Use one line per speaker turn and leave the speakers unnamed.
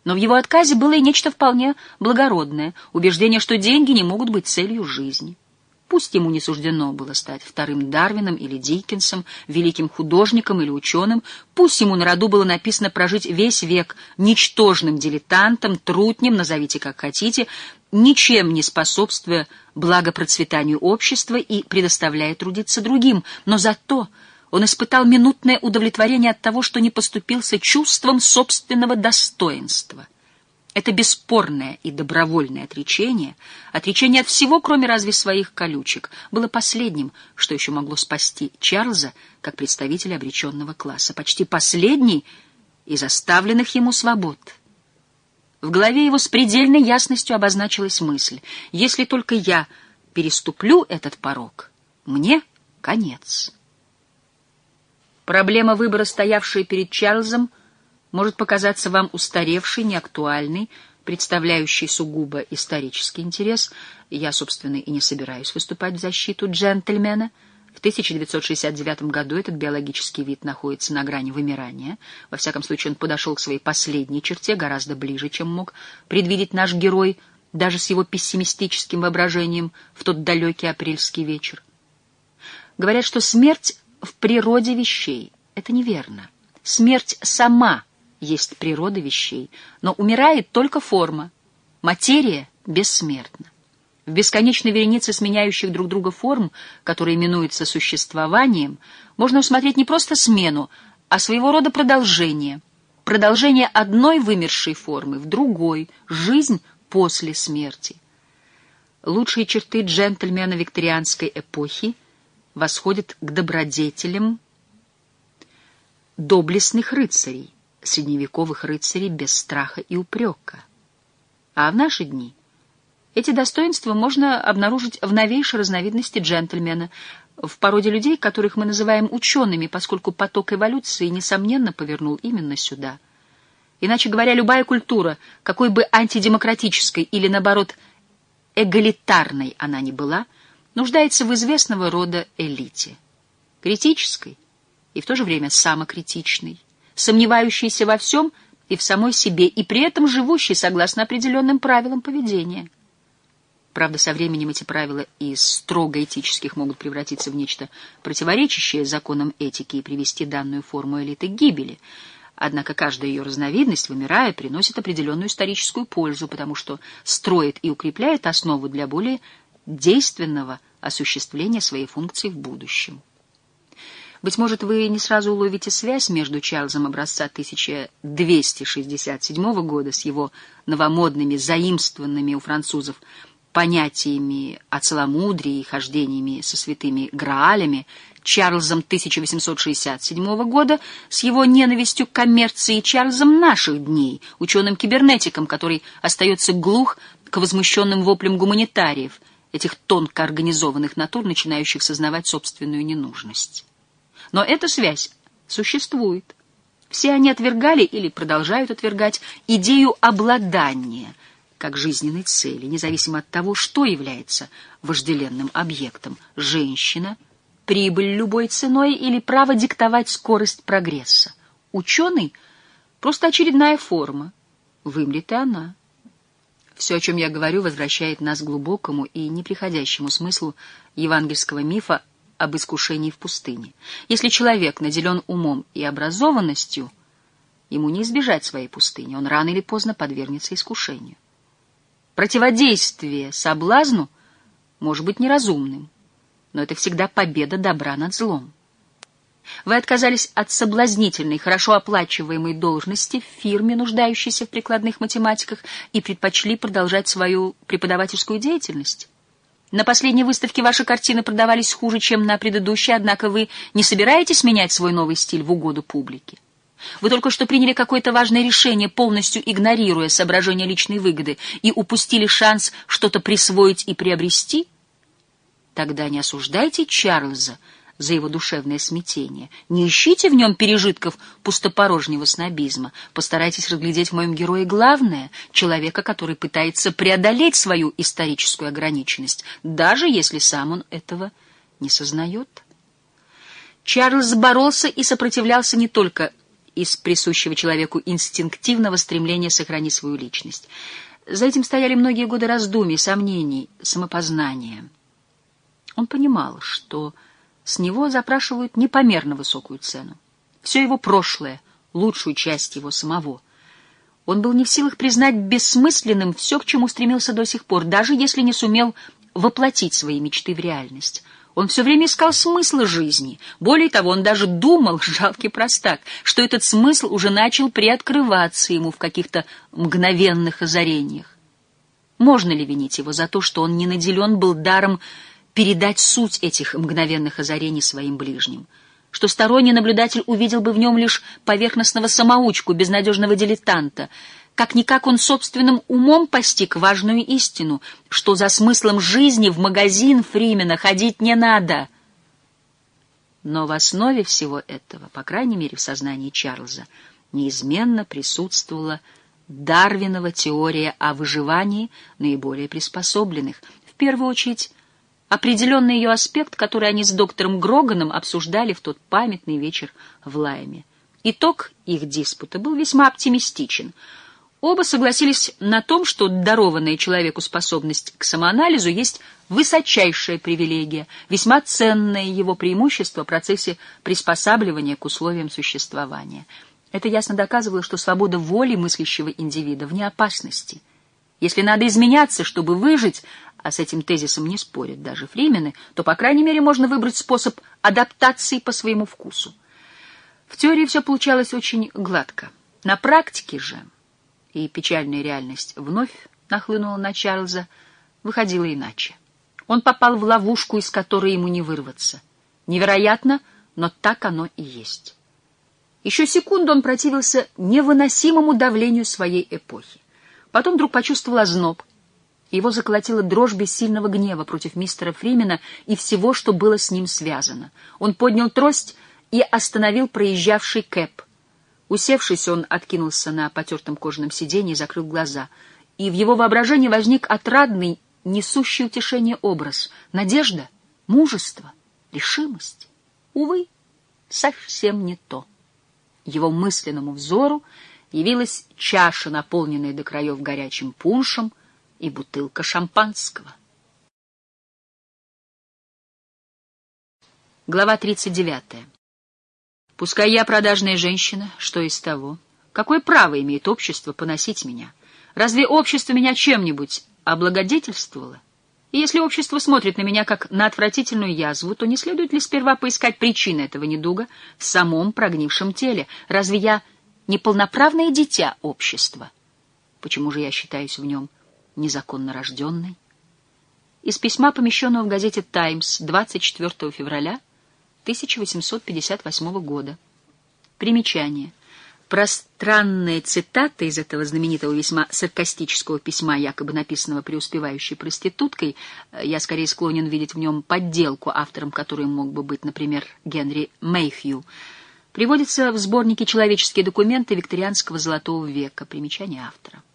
Но в его отказе было и нечто вполне благородное — убеждение, что деньги не могут быть целью жизни. Пусть ему не суждено было стать вторым Дарвином или Диккенсом, великим художником или ученым, пусть ему на роду было написано прожить весь век ничтожным дилетантом, трутнем, назовите как хотите, ничем не способствуя благопроцветанию общества и предоставляя трудиться другим, но зато он испытал минутное удовлетворение от того, что не поступился чувством собственного достоинства. Это бесспорное и добровольное отречение от всего, кроме разве своих колючек, было последним, что еще могло спасти Чарльза как представителя обреченного класса, почти последний из оставленных ему свобод. В голове его с предельной ясностью обозначилась мысль: если только я переступлю этот порог, мне конец. Проблема выбора, стоявшая перед Чарльзом, может показаться вам устаревшей, неактуальной, представляющей сугубо исторический интерес. Я, собственно, и не собираюсь выступать в защиту джентльмена. В 1969 году этот биологический вид находится на грани вымирания. Во всяком случае, он подошел к своей последней черте гораздо ближе, чем мог предвидеть наш герой, даже с его пессимистическим воображением в тот далекий апрельский вечер. Говорят, что смерть в природе вещей. Это неверно. Смерть сама есть природа вещей, но умирает только форма. Материя бессмертна. В бесконечной веренице сменяющих друг друга форм, которые именуются существованием, можно усмотреть не просто смену, а своего рода продолжение. Продолжение одной вымершей формы в другой, жизнь после смерти. Лучшие черты джентльмена викторианской эпохи восходят к добродетелям доблестных рыцарей, средневековых рыцарей без страха и упрека. А в наши дни эти достоинства можно обнаружить в новейшей разновидности джентльмена, в породе людей, которых мы называем учеными, поскольку поток эволюции, несомненно, повернул именно сюда. Иначе говоря, любая культура, какой бы антидемократической или, наоборот, эгалитарной она ни была, нуждается в известного рода элите. Критической и в то же время самокритичной, сомневающейся во всем и в самой себе, и при этом живущей согласно определенным правилам поведения. Правда, со временем эти правила из строго этических могут превратиться в нечто противоречащее законам этики и привести данную форму элиты к гибели. Однако каждая ее разновидность, вымирая, приносит определенную историческую пользу, потому что строит и укрепляет основу для более действенного осуществления своей функции в будущем. Быть может, вы не сразу уловите связь между Чарльзом образца 1267 года с его новомодными, заимствованными у французов понятиями о целомудрии и хождениями со святыми Граалями, Чарльзом 1867 года с его ненавистью к коммерции, и Чарльзом наших дней, ученым-кибернетиком, который остается глух к возмущенным воплям гуманитариев, этих тонко организованных натур, начинающих сознавать собственную ненужность. Но эта связь существует. Все они отвергали или продолжают отвергать идею обладания как жизненной цели, независимо от того, что является вожделенным объектом — женщина, прибыль любой ценой или право диктовать скорость прогресса. Ученый — просто очередная форма, вымрет и она. Все, о чем я говорю, возвращает нас к глубокому и неприходящему смыслу евангельского мифа об искушении в пустыне. Если человек наделен умом и образованностью, ему не избежать своей пустыни, он рано или поздно подвергнется искушению. Противодействие соблазну может быть неразумным, но это всегда победа добра над злом. Вы отказались от соблазнительной, хорошо оплачиваемой должности в фирме, нуждающейся в прикладных математиках, и предпочли продолжать свою преподавательскую деятельность. На последней выставке ваши картины продавались хуже, чем на предыдущей, однако вы не собираетесь менять свой новый стиль в угоду публике. Вы только что приняли какое-то важное решение, полностью игнорируя соображения личной выгоды, и упустили шанс что-то присвоить и приобрести? Тогда не осуждайте Чарльза за его душевное смятение. Не ищите в нем пережитков пустопорожнего снобизма. Постарайтесь разглядеть в моем герое главное — человека, который пытается преодолеть свою историческую ограниченность, даже если сам он этого не сознает. Чарльз боролся и сопротивлялся не только из присущего человеку инстинктивного стремления сохранить свою личность. За этим стояли многие годы раздумий, сомнений, самопознания. Он понимал, что с него запрашивают непомерно высокую цену. Все его прошлое, лучшую часть его самого. Он был не в силах признать бессмысленным все, к чему стремился до сих пор, даже если не сумел воплотить свои мечты в реальность. Он все время искал смысла жизни. Более того, он даже думал, жалкий простак, что этот смысл уже начал приоткрываться ему в каких-то мгновенных озарениях. Можно ли винить его за то, что он не наделен был даром передать суть этих мгновенных озарений своим ближним? Что сторонний наблюдатель увидел бы в нем лишь поверхностного самоучку, безнадежного дилетанта? Как-никак он собственным умом постиг важную истину, что за смыслом жизни в магазин Фримена ходить не надо. Но в основе всего этого, по крайней мере в сознании Чарльза, неизменно присутствовала Дарвинова теория о выживании наиболее приспособленных, в первую очередь определенный ее аспект, который они с доктором Гроганом обсуждали в тот памятный вечер в Лайме. Итог их диспута был весьма оптимистичен. Оба согласились на том, что дарованная человеку способность к самоанализу есть высочайшая привилегия, весьма ценное его преимущество в процессе приспосабливания к условиям существования. Это ясно доказывало, что свобода воли мыслящего индивида вне опасности. Если надо изменяться, чтобы выжить, а с этим тезисом не спорят даже фримены, то, по крайней мере, можно выбрать способ адаптации по своему вкусу. В теории все получалось очень гладко. На практике же, и печальная реальность вновь нахлынула на Чарльза, выходила иначе. Он попал в ловушку, из которой ему не вырваться. Невероятно, но так оно и есть. Еще секунду он противился невыносимому давлению своей эпохи. Потом вдруг почувствовал озноб. Его заколотила дрожь бессильного гнева против мистера Фримена и всего, что было с ним связано. Он поднял трость и остановил проезжавший кэб. Усевшись, он откинулся на потертом кожаном сиденье и закрыл глаза. И в его воображении возник отрадный, несущий утешение образ. Надежда, мужество, решимость. Увы, совсем не то. Его мысленному взору явилась чаша, наполненная до краев горячим пуншем, и бутылка шампанского. Глава 39. Пускай я продажная женщина, что из того? Какое право имеет общество поносить меня? Разве общество меня чем-нибудь облагодетельствовало? И если общество смотрит на меня как на отвратительную язву, то не следует ли сперва поискать причины этого недуга в самом прогнившем теле? Разве я не полноправное дитя общества? Почему же я считаюсь в нем незаконно рожденной? Из письма, помещенного в газете «Таймс» 24 февраля 1858 года. Примечание. Пространная цитата из этого знаменитого весьма саркастического письма, якобы написанного преуспевающей проституткой, я скорее склонен видеть в нем подделку, автором которой мог бы быть, например, Генри Мэйхью, приводится в сборнике «Человеческие документы викторианского золотого века». Примечание автора.